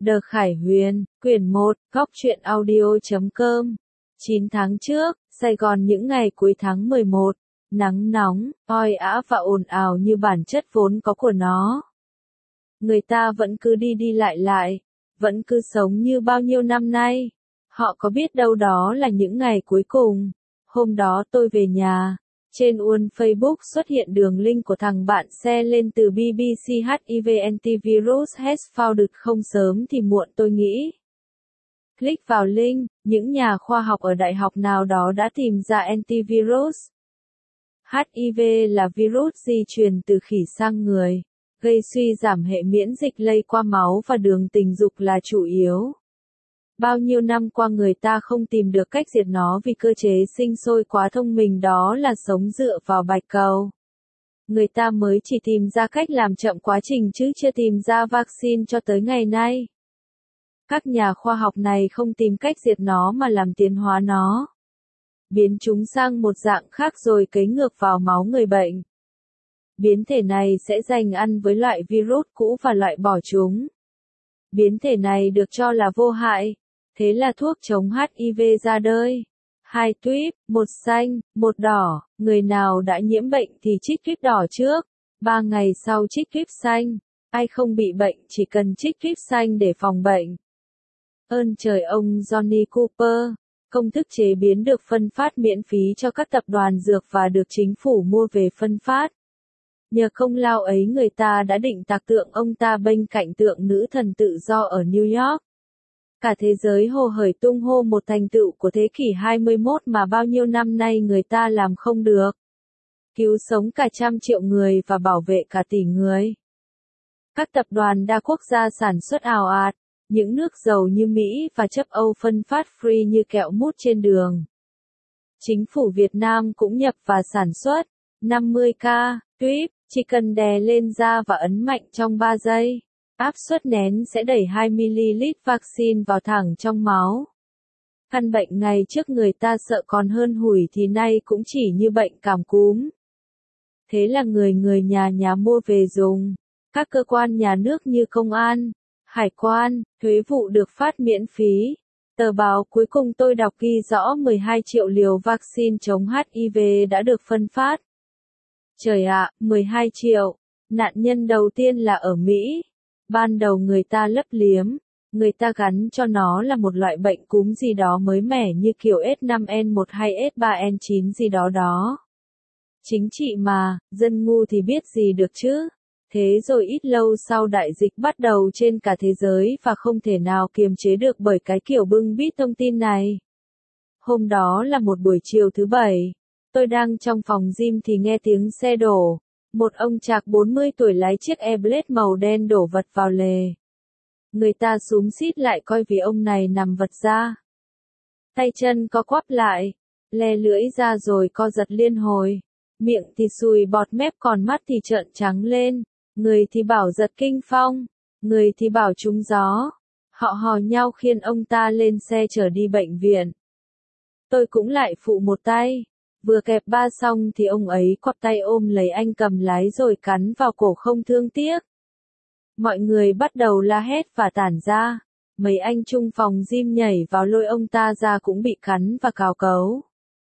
Đờ Khải Huyền, quyển 1, góc truyện audio.com. 9 tháng trước, Sài Gòn những ngày cuối tháng 11, nắng nóng, oi ả và ồn ào như bản chất vốn có của nó. Người ta vẫn cứ đi đi lại lại, vẫn cứ sống như bao nhiêu năm nay. Họ có biết đâu đó là những ngày cuối cùng. Hôm đó tôi về nhà, trên uôn Facebook xuất hiện đường link của thằng bạn share lên từ BBC HIV antivirus has found không sớm thì muộn tôi nghĩ. Click vào link, những nhà khoa học ở đại học nào đó đã tìm ra antivirus. HIV là virus di truyền từ khỉ sang người, gây suy giảm hệ miễn dịch lây qua máu và đường tình dục là chủ yếu. Bao nhiêu năm qua người ta không tìm được cách diệt nó vì cơ chế sinh sôi quá thông minh đó là sống dựa vào bạch cầu. Người ta mới chỉ tìm ra cách làm chậm quá trình chứ chưa tìm ra vaccine cho tới ngày nay. Các nhà khoa học này không tìm cách diệt nó mà làm tiến hóa nó. Biến chúng sang một dạng khác rồi cấy ngược vào máu người bệnh. Biến thể này sẽ giành ăn với loại virus cũ và loại bỏ chúng. Biến thể này được cho là vô hại. Thế là thuốc chống HIV ra đời. 2 tuyếp, 1 xanh, 1 đỏ. Người nào đã nhiễm bệnh thì chích tuyếp đỏ trước. 3 ngày sau chích tuyếp xanh. Ai không bị bệnh chỉ cần chích tuyếp xanh để phòng bệnh. Ơn trời ông Johnny Cooper. Công thức chế biến được phân phát miễn phí cho các tập đoàn dược và được chính phủ mua về phân phát. Nhờ công lao ấy người ta đã định tạc tượng ông ta bên cạnh tượng nữ thần tự do ở New York. Cả thế giới hồ hởi tung hô một thành tựu của thế kỷ 21 mà bao nhiêu năm nay người ta làm không được. Cứu sống cả 100 triệu người và bảo vệ cả tỷ người. Các tập đoàn đa quốc gia sản xuất ào ạt, những nước giàu như Mỹ và chấp Âu phân phát free như kẹo mút trên đường. Chính phủ Việt Nam cũng nhập và sản xuất 50k tuyếp, chỉ cần đè lên da và ấn mạnh trong 3 giây. Áp suất nén sẽ đẩy 2ml vaccine vào thẳng trong máu. Căn bệnh ngày trước người ta sợ còn hơn hủi thì nay cũng chỉ như bệnh cảm cúm. Thế là người nhà mua về dùng. Các cơ quan nhà nước như công an, hải quan, thuế vụ được phát miễn phí. Tờ báo cuối cùng tôi đọc ghi rõ 12 triệu liều vaccine chống HIV đã được phân phát. Trời ạ, 12 triệu. Nạn nhân đầu tiên là ở Mỹ. Ban đầu người ta lấp liếm, người ta gắn cho nó là một loại bệnh cúm gì đó mới mẻ như kiểu S5N1 hay S3N9 gì đó đó. Chính trị mà, dân ngu thì biết gì được chứ. Thế rồi ít lâu sau đại dịch bắt đầu trên cả thế giới và không thể nào kiềm chế được bởi cái kiểu bưng bít thông tin này. Hôm đó là một buổi chiều thứ Bảy. Tôi đang trong phòng gym thì nghe tiếng xe đổ. Một ông chạc 40 tuổi lái chiếc Airblade màu đen đổ vật vào lề. Người ta xúm xít lại coi vì ông này nằm vật ra. Tay chân co quắp lại, le lưỡi ra rồi co giật liên hồi. Miệng thì sùi bọt mép còn mắt thì trợn trắng lên. Người thì bảo giật kinh phong, người thì bảo trúng gió. Họ hò nhau khiêng ông ta lên xe chở đi bệnh viện. Tôi cũng lại phụ một tay. Vừa kẹp ba xong thì ông ấy quặp tay ôm lấy anh cầm lái rồi cắn vào cổ không thương tiếc. Mọi người bắt đầu la hét và tản ra. Mấy anh chung phòng gym nhảy vào lôi ông ta ra cũng bị cắn và cào cấu.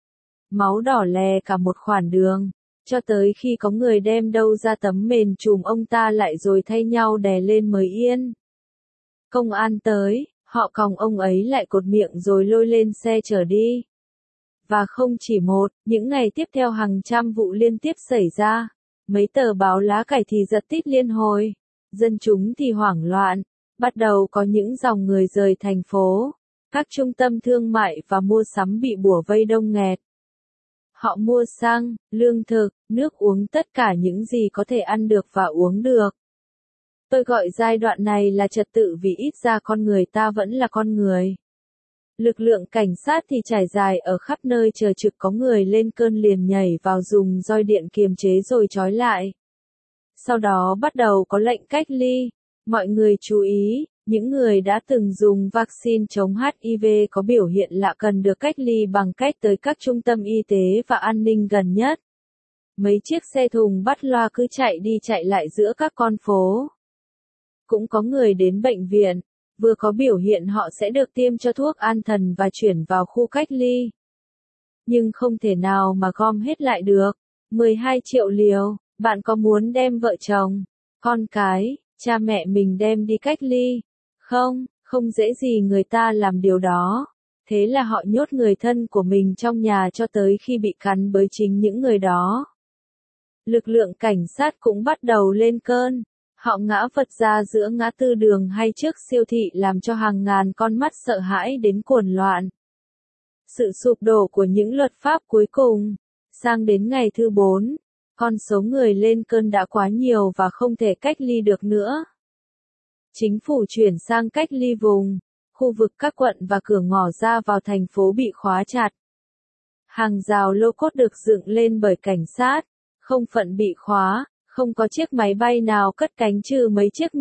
Máu đỏ lè cả một khoảng đường. Cho tới khi có người đem đâu ra tấm mền trùm ông ta lại rồi thay nhau đè lên mới yên. Công an tới, họ còng ông ấy lại cột miệng rồi lôi lên xe chở đi. Và không chỉ một, những ngày tiếp theo hàng trăm vụ liên tiếp xảy ra. Mấy tờ báo lá cải thì giật tít liên hồi. Dân chúng thì hoảng loạn. Bắt đầu có những dòng người rời thành phố. Các trung tâm thương mại và mua sắm bị bủa vây đông nghẹt. Họ mua xăng, lương thực, nước uống tất cả những gì có thể ăn được và uống được. Tôi gọi giai đoạn này là trật tự vì ít ra con người ta vẫn là con người. Lực lượng cảnh sát thì trải dài ở khắp nơi chờ trực có người lên cơn liền nhảy vào dùng roi điện kiềm chế rồi trói lại. Sau đó bắt đầu có lệnh cách ly. Mọi người chú ý, những người đã từng dùng vaccine chống HIV có biểu hiện lạ cần được cách ly bằng cách tới các trung tâm y tế và an ninh gần nhất. Mấy chiếc xe thùng bắt loa cứ chạy đi chạy lại giữa các con phố. Cũng có người đến bệnh viện. Vừa có biểu hiện họ sẽ được tiêm cho thuốc an thần và chuyển vào khu cách ly. Nhưng không thể nào mà gom hết lại được. 12 triệu liều, bạn có muốn đem vợ chồng, con cái, cha mẹ mình đem đi cách ly? Không, không dễ gì người ta làm điều đó. Thế là họ nhốt người thân của mình trong nhà cho tới khi bị cắn bởi chính những người đó. Lực lượng cảnh sát cũng bắt đầu lên cơn. Họ ngã vật ra giữa ngã tư đường hay trước siêu thị làm cho hàng ngàn con mắt sợ hãi đến cuồng loạn. Sự sụp đổ của những luật pháp cuối cùng. Sang đến ngày thứ 4, con số người lên cơn đã quá nhiều và không thể cách ly được nữa. Chính phủ chuyển sang cách ly vùng. Khu vực các quận và cửa ngõ ra vào thành phố bị khóa chặt. Hàng rào lô cốt được dựng lên bởi cảnh sát. Không phận bị khóa, không có chiếc máy bay nào cất cánh trừ mấy chiếc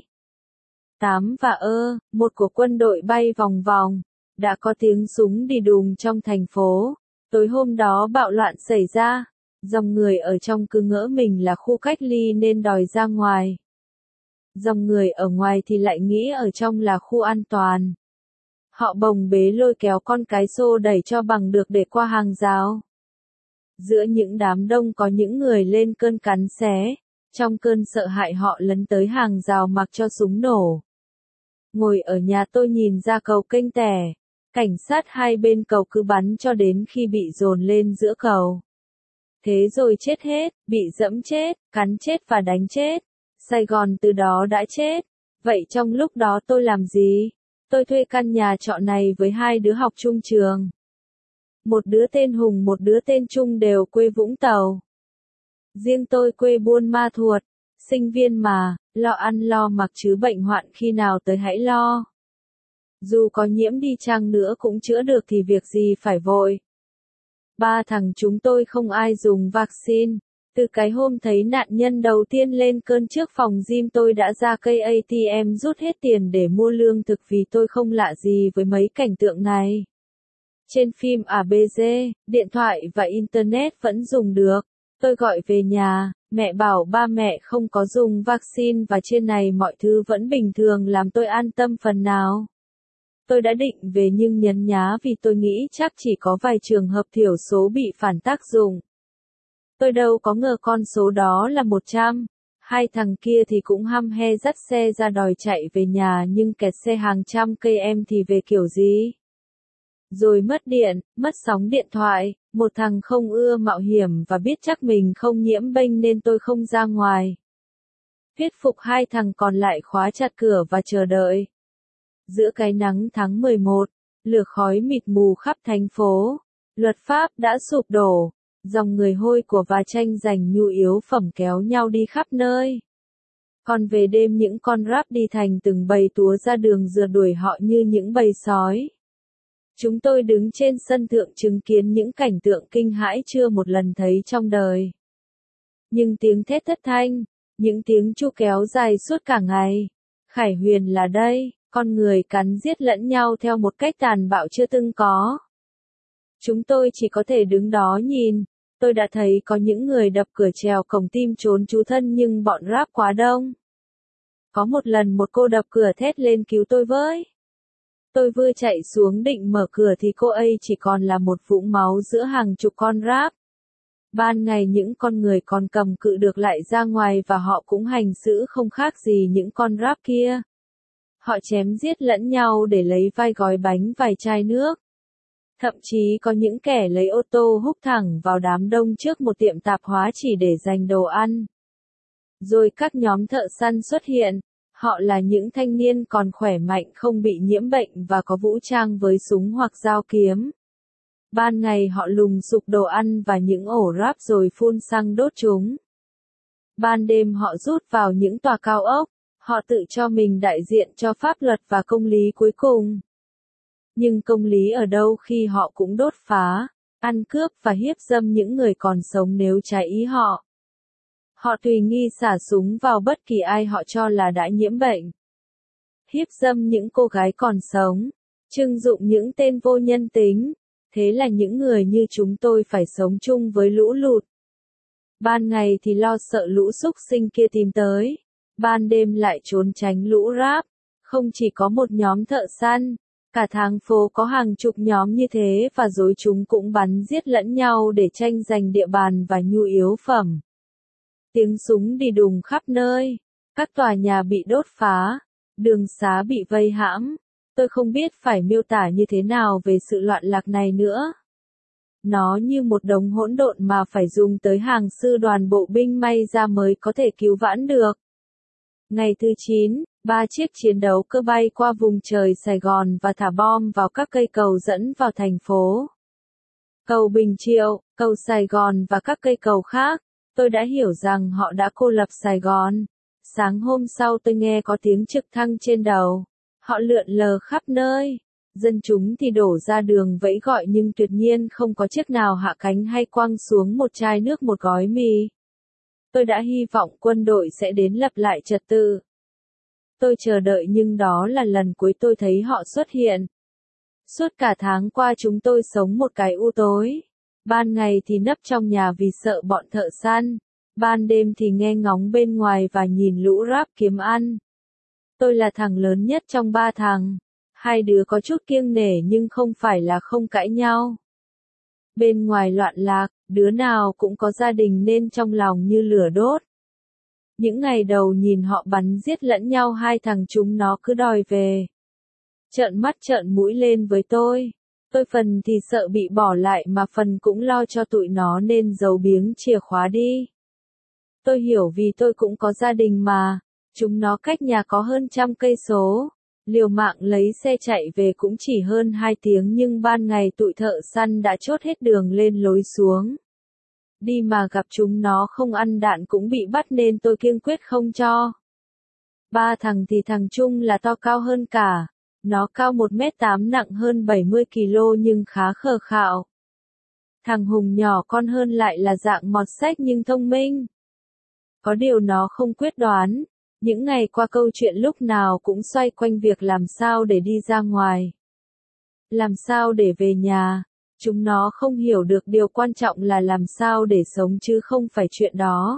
Mi-8 và một của quân đội bay vòng vòng. Đã có tiếng súng đi đùng trong thành phố. Tối hôm đó bạo loạn xảy ra. Dòng người ở trong cứ ngỡ mình là khu cách ly nên đòi ra ngoài. Dòng người ở ngoài thì lại nghĩ ở trong là khu an toàn. Họ bồng bế lôi kéo con cái xô đẩy cho bằng được để qua hàng rào. Giữa những đám đông có những người lên cơn cắn xé. Trong cơn sợ hãi họ lấn tới hàng rào mặc cho súng nổ. Ngồi ở nhà tôi nhìn ra cầu kênh tẻ. Cảnh sát hai bên cầu cứ bắn cho đến khi bị dồn lên giữa cầu. Thế rồi chết hết, bị dẫm chết, cắn chết và đánh chết. Sài Gòn từ đó đã chết. Vậy trong lúc đó tôi làm gì? Tôi thuê căn nhà trọ này với hai đứa học chung trường. Một đứa tên Hùng, một đứa tên Trung đều quê Vũng Tàu. Riêng tôi quê Buôn Ma Thuột. Sinh viên mà, lo ăn lo mặc chứ bệnh hoạn khi nào tới hãy lo. Dù có nhiễm đi chăng nữa cũng chữa được thì việc gì phải vội. Ba thằng chúng tôi không ai dùng vaccine. Từ cái hôm thấy nạn nhân đầu tiên lên cơn trước phòng gym tôi đã ra cây ATM rút hết tiền để mua lương thực vì tôi không lạ gì với mấy cảnh tượng này. Trên phim ABG, điện thoại và Internet vẫn dùng được. Tôi gọi về nhà, mẹ bảo ba mẹ không có dùng vaccine và trên này mọi thứ vẫn bình thường làm tôi an tâm phần nào. Tôi đã định về nhưng nhấn nhá vì tôi nghĩ chắc chỉ có vài trường hợp thiểu số bị phản tác dụng. Tôi đâu có ngờ con số đó là 100. Hai thằng kia thì cũng hăm he dắt xe ra đòi chạy về nhà nhưng kẹt xe hàng trăm cây em thì về kiểu gì? Rồi mất điện, mất sóng điện thoại, một thằng không ưa mạo hiểm và biết chắc mình không nhiễm bệnh nên tôi không ra ngoài. Thuyết phục hai thằng còn lại khóa chặt cửa và chờ đợi. Giữa cái nắng tháng 11, lửa khói mịt mù khắp thành phố, luật pháp đã sụp đổ, dòng người hôi của và tranh giành nhu yếu phẩm kéo nhau đi khắp nơi. Còn về đêm những con rap đi thành từng bầy túa ra đường rượt đuổi họ như những bầy sói. Chúng tôi đứng trên sân thượng chứng kiến những cảnh tượng kinh hãi chưa một lần thấy trong đời. Nhưng tiếng thét thất thanh, những tiếng tru kéo dài suốt cả ngày. Khải Huyền là đây, con người cắn giết lẫn nhau theo một cách tàn bạo chưa từng có. Chúng tôi chỉ có thể đứng đó nhìn. Tôi đã thấy có những người đập cửa trèo cổng tim trốn trú thân nhưng bọn rap quá đông. Có một lần một cô đập cửa thét lên cứu tôi với. Tôi vừa chạy xuống định mở cửa thì cô ấy chỉ còn là một vũng máu giữa hàng chục con rap. Ban ngày những con người còn cầm cự được lại ra ngoài và họ cũng hành xử không khác gì những con rap kia. Họ chém giết lẫn nhau để lấy vài gói bánh vài chai nước. Thậm chí có những kẻ lấy ô tô húc thẳng vào đám đông trước một tiệm tạp hóa chỉ để giành đồ ăn. Rồi các nhóm thợ săn xuất hiện. Họ là những thanh niên còn khỏe mạnh không bị nhiễm bệnh và có vũ trang với súng hoặc dao kiếm. Ban ngày họ lùng sục đồ ăn và những ổ ráp rồi phun xăng đốt chúng. Ban đêm họ rút vào những tòa cao ốc. Họ tự cho mình đại diện cho pháp luật và công lý cuối cùng. Nhưng công lý ở đâu khi họ cũng đốt phá, ăn cướp và hiếp dâm những người còn sống nếu trái ý họ. Họ tùy nghi xả súng vào bất kỳ ai họ cho là đã nhiễm bệnh. Hiếp dâm những cô gái còn sống, trưng dụng những tên vô nhân tính. Thế là những người như chúng tôi phải sống chung với lũ lụt. Ban ngày thì lo sợ lũ súc sinh kia tìm tới. Ban đêm lại trốn tránh lũ rap. Không chỉ có một nhóm thợ săn, cả thành phố có hàng chục nhóm như thế và rồi chúng cũng bắn giết lẫn nhau để tranh giành địa bàn và nhu yếu phẩm. Tiếng súng đi đùng khắp nơi, các tòa nhà bị đốt phá, đường xá bị vây hãm. Tôi không biết phải miêu tả như thế nào về sự loạn lạc này nữa. Nó như một đống hỗn độn mà phải dùng tới hàng sư đoàn bộ binh may ra mới có thể cứu vãn được. Ngày thứ 9, 3 chiếc chiến đấu cơ bay qua vùng trời Sài Gòn và thả bom vào các cây cầu dẫn vào thành phố. Cầu Bình Triệu, cầu Sài Gòn và các cây cầu khác. Tôi đã hiểu rằng họ đã cô lập Sài Gòn. Sáng hôm sau tôi nghe có tiếng trực thăng trên đầu. Họ lượn lờ khắp nơi. Dân chúng thì đổ ra đường vẫy gọi nhưng tuyệt nhiên không có chiếc nào hạ cánh hay quăng xuống một chai nước một gói mì. Tôi đã hy vọng quân đội sẽ đến lập lại trật tự. Tôi chờ đợi nhưng đó là lần cuối tôi thấy họ xuất hiện. Suốt cả tháng qua chúng tôi sống một cái u tối. Ban ngày thì nấp trong nhà vì sợ bọn thợ săn. Ban đêm thì nghe ngóng bên ngoài và nhìn lũ ráp kiếm ăn. Tôi là thằng lớn nhất trong 3 thằng. Hai đứa có chút kiêng nể nhưng không phải là không cãi nhau. Bên ngoài loạn lạc, đứa nào cũng có gia đình nên trong lòng như lửa đốt. Những ngày đầu nhìn họ bắn giết lẫn nhau hai thằng chúng nó cứ đòi về. Trợn mắt trợn mũi lên với tôi. Tôi phần thì sợ bị bỏ lại mà phần cũng lo cho tụi nó nên giấu biếng chìa khóa đi. Tôi hiểu vì tôi cũng có gia đình mà. Chúng nó cách nhà có hơn 100 cây số. Liều mạng lấy xe chạy về cũng chỉ hơn 2 tiếng nhưng ban ngày tụi thợ săn đã chốt hết đường lên lối xuống. Đi mà gặp chúng nó không ăn đạn cũng bị bắt nên tôi kiên quyết không cho. 3 thằng thì thằng Trung là to cao hơn cả. Nó cao 1m8 nặng hơn 70 kg nhưng khá khờ khạo. Thằng Hùng nhỏ con hơn lại là dạng mọt sách nhưng thông minh. Có điều nó không quyết đoán. Những ngày qua câu chuyện lúc nào cũng xoay quanh việc làm sao để đi ra ngoài. Làm sao để về nhà. Chúng nó không hiểu được điều quan trọng là làm sao để sống chứ không phải chuyện đó.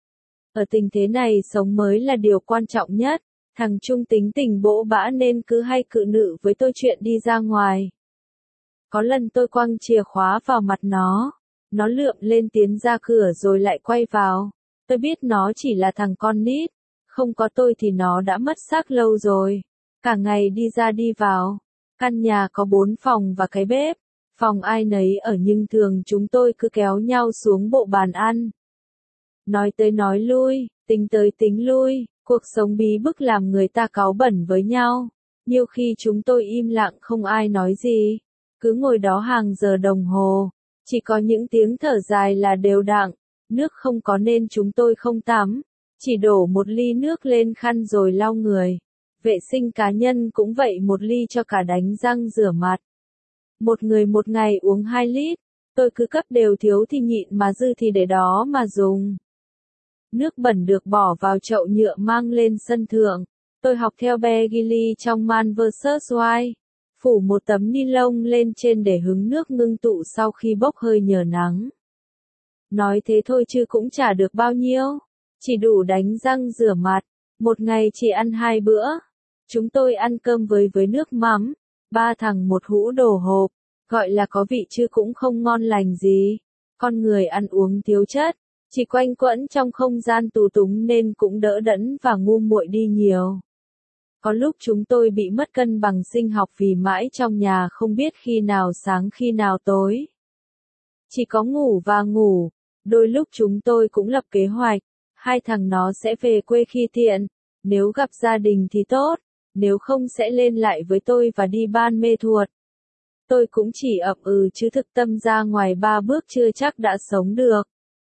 Ở tình thế này sống mới là điều quan trọng nhất. Thằng Trung tính tình bỗ bã nên cứ hay cự nữ với tôi chuyện đi ra ngoài. Có lần tôi quăng chìa khóa vào mặt nó. Nó lượm lên tiến ra cửa rồi lại quay vào. Tôi biết nó chỉ là thằng con nít. Không có tôi thì nó đã mất xác lâu rồi. Cả ngày đi ra đi vào. Căn nhà có 4 phòng và cái bếp. Phòng ai nấy ở nhưng thường chúng tôi cứ kéo nhau xuống bộ bàn ăn. Nói tới nói lui, tính tới tính lui, cuộc sống bí bức làm người ta cáu bẩn với nhau. Nhiều khi chúng tôi im lặng không ai nói gì. Cứ ngồi đó hàng giờ đồng hồ. Chỉ có những tiếng thở dài là đều đặn. Nước không có nên chúng tôi không tắm. Chỉ đổ một ly nước lên khăn rồi lau người. Vệ sinh cá nhân cũng vậy, một ly cho cả đánh răng rửa mặt. Một người một ngày uống 2 lít. Tôi cứ cấp đều, thiếu thì nhịn mà dư thì để đó mà dùng. Nước bẩn được bỏ vào chậu nhựa mang lên sân thượng. Tôi học theo Begley trong Man vs Wild. Phủ một tấm ni lông lên trên để hứng nước ngưng tụ sau khi bốc hơi nhờ nắng. Nói thế thôi chứ cũng chả được bao nhiêu. Chỉ đủ đánh răng rửa mặt. Một ngày chỉ ăn 2 bữa. Chúng tôi ăn cơm với nước mắm. 3 thằng một hũ đồ hộp. Gọi là có vị chứ cũng không ngon lành gì. Con người ăn uống thiếu chất. Chỉ quanh quẩn trong không gian tù túng nên cũng đỡ đẫn và ngu muội đi nhiều. Có lúc chúng tôi bị mất cân bằng sinh học vì mãi trong nhà không biết khi nào sáng khi nào tối. Chỉ có ngủ và ngủ. Đôi lúc chúng tôi cũng lập kế hoạch. 2 thằng nó sẽ về quê khi tiện. Nếu gặp gia đình thì tốt. Nếu không sẽ lên lại với tôi và đi Ban Mê Thuột. Tôi cũng chỉ ậm chứ thực tâm ra ngoài 3 bước chưa chắc đã sống được.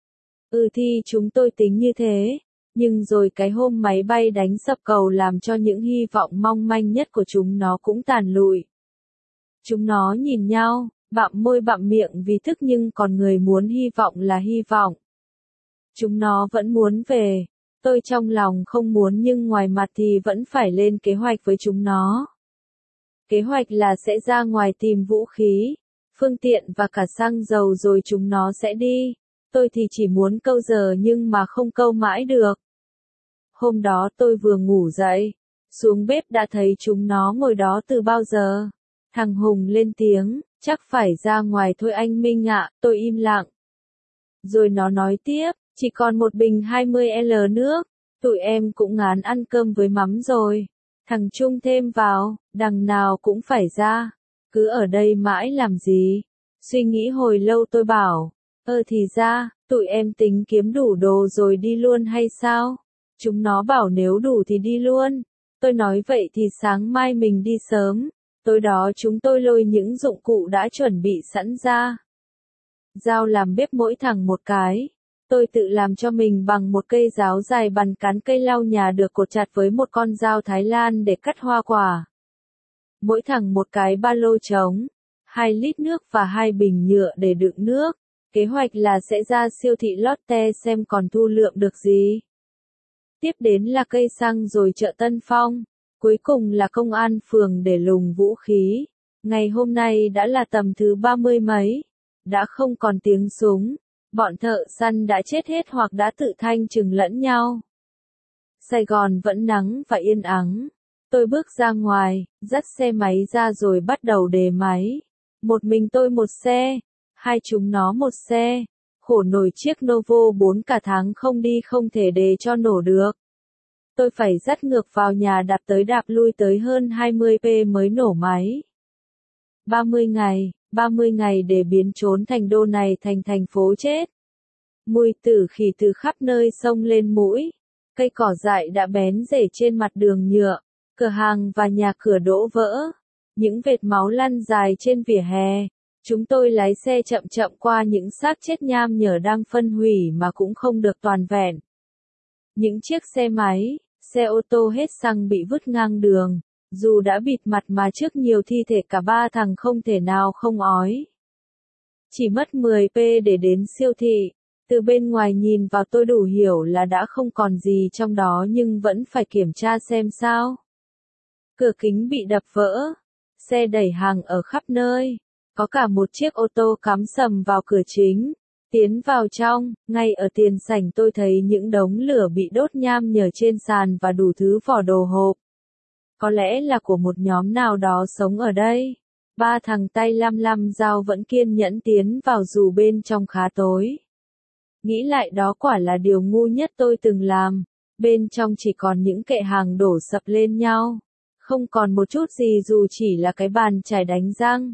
Thì chúng tôi tính như thế. Nhưng rồi cái hôm máy bay đánh sập cầu làm cho những hy vọng mong manh nhất của chúng nó cũng tàn lụi. Chúng nó nhìn nhau, bặm môi bặm miệng vì thức nhưng còn người muốn hy vọng là hy vọng. Chúng nó vẫn muốn về. Tôi trong lòng không muốn nhưng ngoài mặt thì vẫn phải lên kế hoạch với chúng nó. Kế hoạch là sẽ ra ngoài tìm vũ khí, phương tiện và cả xăng dầu rồi chúng nó sẽ đi. Tôi thì chỉ muốn câu giờ nhưng mà không câu mãi được. Hôm đó tôi vừa ngủ dậy, Xuống bếp đã thấy chúng nó ngồi đó từ bao giờ. Thằng Hùng lên tiếng, chắc phải ra ngoài thôi anh Minh ạ, tôi im lặng. Rồi nó nói tiếp, chỉ còn một bình 20L nước, tụi em cũng ngán ăn cơm với mắm rồi. Thằng Trung thêm vào, đằng nào cũng phải ra, cứ ở đây mãi làm gì. Suy nghĩ hồi lâu tôi bảo, thì ra, tụi em tính kiếm đủ đồ rồi đi luôn hay sao? Chúng nó bảo nếu đủ thì đi luôn. Tôi nói vậy thì sáng mai mình đi sớm. Tối đó chúng tôi lôi những dụng cụ đã chuẩn bị sẵn ra. Dao làm bếp mỗi thằng một cái. Tôi tự làm cho mình bằng một cây giáo dài bằng cán cây lau nhà được cột chặt với một con dao Thái Lan để cắt hoa quả. Mỗi thằng một cái ba lô trống, 2 lít nước và 2 bình nhựa để đựng nước. Kế hoạch là sẽ ra siêu thị Lotte xem còn thu lượm được gì. Tiếp đến là cây xăng rồi chợ Tân Phong. Cuối cùng là công an phường để lùng vũ khí. Ngày hôm nay đã là tầm thứ 30 mấy. Đã không còn tiếng súng. Bọn thợ săn đã chết hết hoặc đã tự thanh trừng lẫn nhau. Sài Gòn vẫn nắng và yên ắng. Tôi bước ra ngoài, dắt xe máy ra rồi bắt đầu đề máy. Một mình tôi một xe, hai chúng nó một xe. Khổ nổi chiếc Novo 4 cả tháng không đi không thể đề cho nổ được. Tôi phải dắt ngược vào nhà đạp tới đạp lui tới hơn 20p mới nổ máy. 30 ngày để biến trốn thành đô này thành thành phố chết. Mùi tử khỉ từ khắp nơi xông lên mũi. Cây cỏ dại đã bén rễ trên mặt đường nhựa. Cửa hàng và nhà cửa đổ vỡ. Những vệt máu lăn dài trên vỉa hè. Chúng tôi lái xe chậm chậm qua những xác chết nham nhở đang phân hủy mà cũng không được toàn vẹn. Những chiếc xe máy, xe ô tô hết xăng bị vứt ngang đường. Dù đã bịt mặt mà trước nhiều thi thể cả ba thằng không thể nào không ói. Chỉ mất 10p để đến siêu thị. Từ bên ngoài nhìn vào tôi đủ hiểu là đã không còn gì trong đó nhưng vẫn phải kiểm tra xem sao. Cửa kính bị đập vỡ. Xe đẩy hàng ở khắp nơi. Có cả một chiếc ô tô cắm sầm vào cửa chính. Tiến vào trong, ngay ở tiền sảnh tôi thấy những đống lửa bị đốt nham nhở trên sàn và đủ thứ vỏ đồ hộp. Có lẽ là của một nhóm nào đó sống ở đây. Ba thằng tay lăm lăm dao vẫn kiên nhẫn tiến vào dù bên trong khá tối. Nghĩ lại đó quả là điều ngu nhất tôi từng làm. Bên trong chỉ còn những kệ hàng đổ sập lên nhau. Không còn một chút gì dù chỉ là cái bàn chải đánh răng.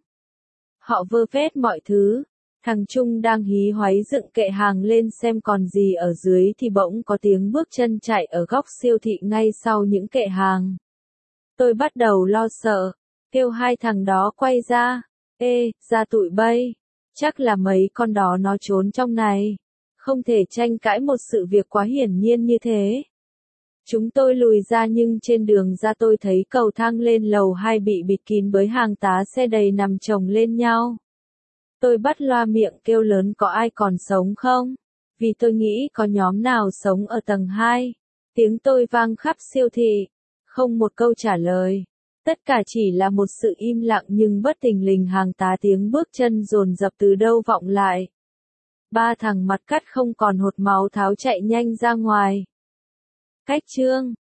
Họ vơ vét mọi thứ. Thằng Trung đang hí hoáy dựng kệ hàng lên xem còn gì ở dưới thì bỗng có tiếng bước chân chạy ở góc siêu thị ngay sau những kệ hàng. Tôi bắt đầu lo sợ, kêu hai thằng đó quay ra. Ê, ra tụi bay. Chắc là mấy con đó nó trốn trong này. Không thể tranh cãi một sự việc quá hiển nhiên như thế. Chúng tôi lùi ra nhưng trên đường ra tôi thấy cầu thang lên lầu 2 bị bịt kín bởi hàng tá xe đầy nằm chồng lên nhau. Tôi bắt loa miệng kêu lớn có ai còn sống không? Vì tôi nghĩ có nhóm nào sống ở tầng 2. Tiếng tôi vang khắp siêu thị. Không một câu trả lời. Tất cả chỉ là một sự im lặng nhưng bất thình lình hàng tá tiếng bước chân dồn dập từ đâu vọng lại. Ba thằng mặt cắt không còn hột máu tháo chạy nhanh ra ngoài. Cách chương